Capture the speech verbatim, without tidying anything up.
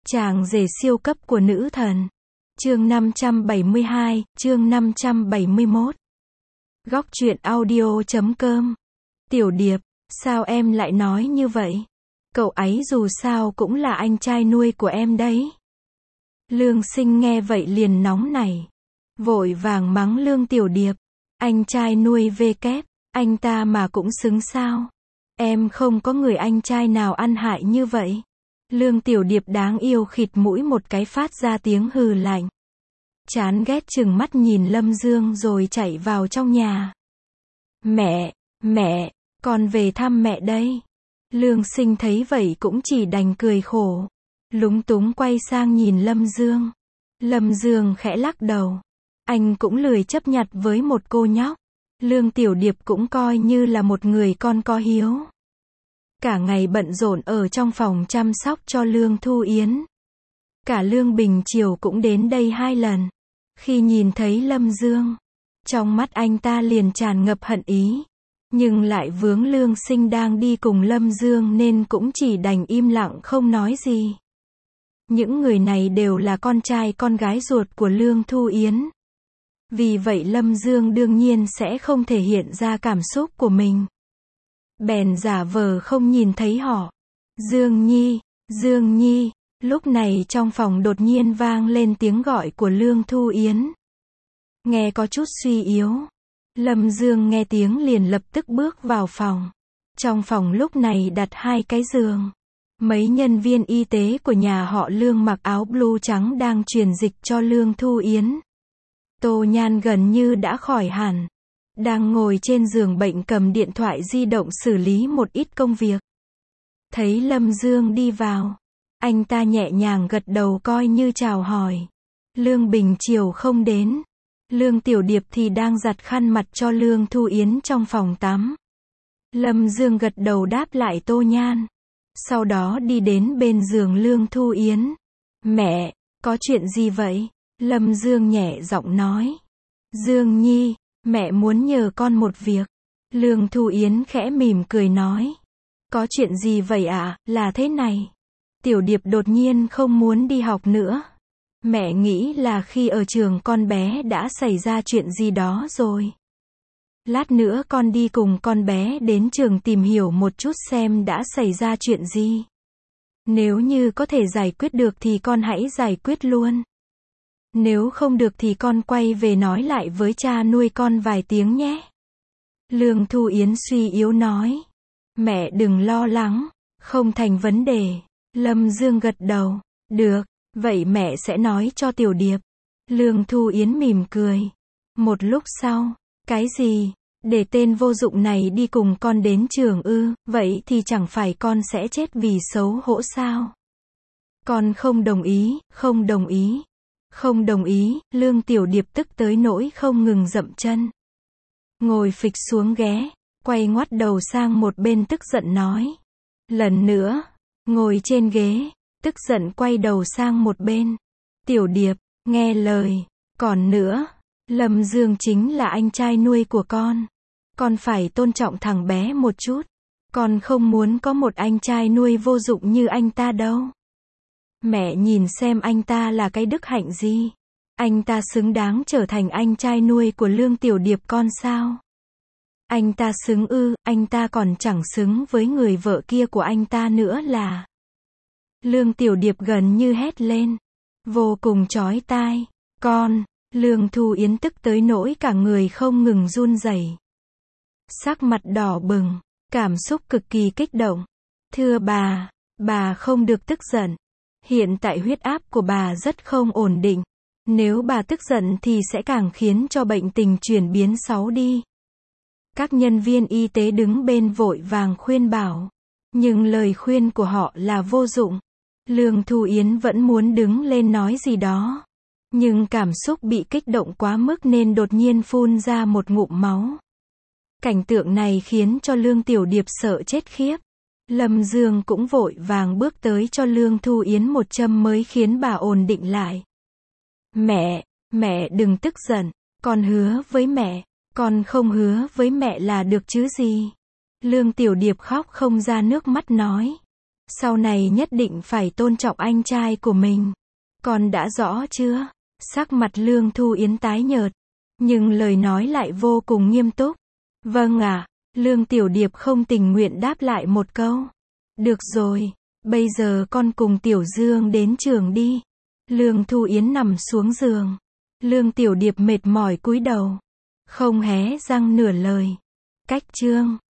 Chàng rể siêu cấp của nữ thần. Chương năm trăm bảy mươi hai, chương năm trăm bảy mươi mốt. Góc truyện audio chấm com. Tiểu Điệp, sao em lại nói như vậy? Cậu ấy dù sao cũng là anh trai nuôi của em đấy. Lương Sinh nghe vậy liền nóng nảy. Vội vàng mắng Lương Tiểu Điệp. Anh trai nuôi vê kép, anh ta mà cũng xứng sao? Em không có người anh trai nào ăn hại như vậy. Lương Tiểu Điệp đáng yêu khịt mũi một cái phát ra tiếng hừ lạnh. Chán ghét chừng mắt nhìn Lâm Dương rồi chạy vào trong nhà. Mẹ, mẹ, con về thăm mẹ đây. Lương Sinh thấy vậy cũng chỉ đành cười khổ. Lúng túng quay sang nhìn Lâm Dương. Lâm Dương khẽ lắc đầu. Anh cũng lười chấp nhặt với một cô nhóc. Lương Tiểu Điệp cũng coi như là một người con có hiếu. Cả ngày bận rộn ở trong phòng chăm sóc cho Lương Thu Yến. Cả Lương Bình Chiều cũng đến đây hai lần. Khi nhìn thấy Lâm Dương, trong mắt anh ta liền tràn ngập hận ý. Nhưng lại vướng Lương Sinh đang đi cùng Lâm Dương nên cũng chỉ đành im lặng không nói gì. Những người này đều là con trai con gái ruột của Lương Thu Yến. Vì vậy Lâm Dương đương nhiên sẽ không thể hiện ra cảm xúc của mình. Bèn giả vờ không nhìn thấy họ. Dương Nhi, Dương Nhi. Lúc này trong phòng đột nhiên vang lên tiếng gọi của Lương Thu Yến. Nghe có chút suy yếu. Lâm Dương nghe tiếng liền lập tức bước vào phòng. Trong phòng lúc này đặt hai cái giường. Mấy nhân viên y tế của nhà họ Lương mặc áo blue trắng đang truyền dịch cho Lương Thu Yến. Tô Nhan gần như đã khỏi hẳn. Đang ngồi trên giường bệnh cầm điện thoại di động xử lý một ít công việc. Thấy Lâm Dương đi vào. Anh ta nhẹ nhàng gật đầu coi như chào hỏi. Lương Bình Chiều không đến. Lương Tiểu Điệp thì đang giặt khăn mặt cho Lương Thu Yến trong phòng tắm. Lâm Dương gật đầu đáp lại Tô Nhan. Sau đó đi đến bên giường Lương Thu Yến. Mẹ, có chuyện gì vậy? Lâm Dương nhẹ giọng nói. Dương Nhi, mẹ muốn nhờ con một việc. Lương Thu Yến khẽ mỉm cười nói. Có chuyện gì vậy ạ? À? Là thế này. Tiểu Điệp đột nhiên không muốn đi học nữa. Mẹ nghĩ là khi ở trường con bé đã xảy ra chuyện gì đó rồi. Lát nữa con đi cùng con bé đến trường tìm hiểu một chút xem đã xảy ra chuyện gì. Nếu như có thể giải quyết được thì con hãy giải quyết luôn. Nếu không được thì con quay về nói lại với cha nuôi con vài tiếng nhé. Lương Thu Yến suy yếu nói. Mẹ đừng lo lắng, không thành vấn đề. Lâm Dương gật đầu. Được, vậy mẹ sẽ nói cho Tiểu Điệp. Lương Thu Yến mỉm cười. Một lúc sau, cái gì? Để tên vô dụng này đi cùng con đến trường ư, vậy thì chẳng phải con sẽ chết vì xấu hổ sao? Con không đồng ý, không đồng ý. Không đồng ý, Lương Tiểu Điệp tức tới nỗi không ngừng dậm chân. Ngồi phịch xuống ghế, quay ngoắt đầu sang một bên tức giận nói. Lần nữa, ngồi trên ghế, tức giận quay đầu sang một bên. Tiểu Điệp, nghe lời. Còn nữa, Lâm Dương chính là anh trai nuôi của con. Con phải tôn trọng thằng bé một chút. Con không muốn có một anh trai nuôi vô dụng như anh ta đâu. Mẹ nhìn xem anh ta là cái đức hạnh gì. Anh ta xứng đáng trở thành anh trai nuôi của Lương Tiểu Điệp con sao? Anh ta xứng ư, anh ta còn chẳng xứng với người vợ kia của anh ta nữa là. Lương Tiểu Điệp gần như hét lên. Vô cùng chói tai. Con, Lương Thu Yến tức tới nỗi cả người không ngừng run rẩy. Sắc mặt đỏ bừng, cảm xúc cực kỳ kích động. Thưa bà, bà không được tức giận. Hiện tại huyết áp của bà rất không ổn định. Nếu bà tức giận thì sẽ càng khiến cho bệnh tình chuyển biến xấu đi. Các nhân viên y tế đứng bên vội vàng khuyên bảo. Nhưng lời khuyên của họ là vô dụng. Lương Thu Yến vẫn muốn đứng lên nói gì đó. Nhưng cảm xúc bị kích động quá mức nên đột nhiên phun ra một ngụm máu. Cảnh tượng này khiến cho Lương Tiểu Điệp sợ chết khiếp. Lâm Dương cũng vội vàng bước tới cho Lương Thu Yến một châm mới khiến bà ổn định lại. Mẹ, mẹ đừng tức giận. Con hứa với mẹ. Con không hứa với mẹ là được chứ gì. Lương Tiểu Điệp khóc không ra nước mắt nói. Sau này nhất định phải tôn trọng anh trai của mình. Con đã rõ chưa? Sắc mặt Lương Thu Yến tái nhợt, nhưng lời nói lại vô cùng nghiêm túc. Vâng ạ. Lương Tiểu Điệp không tình nguyện đáp lại một câu. Được rồi, bây giờ con cùng Tiểu Dương đến trường đi. Lương Thu Yến nằm xuống giường. Lương Tiểu Điệp mệt mỏi cúi đầu, không hé răng nửa lời. Cách chương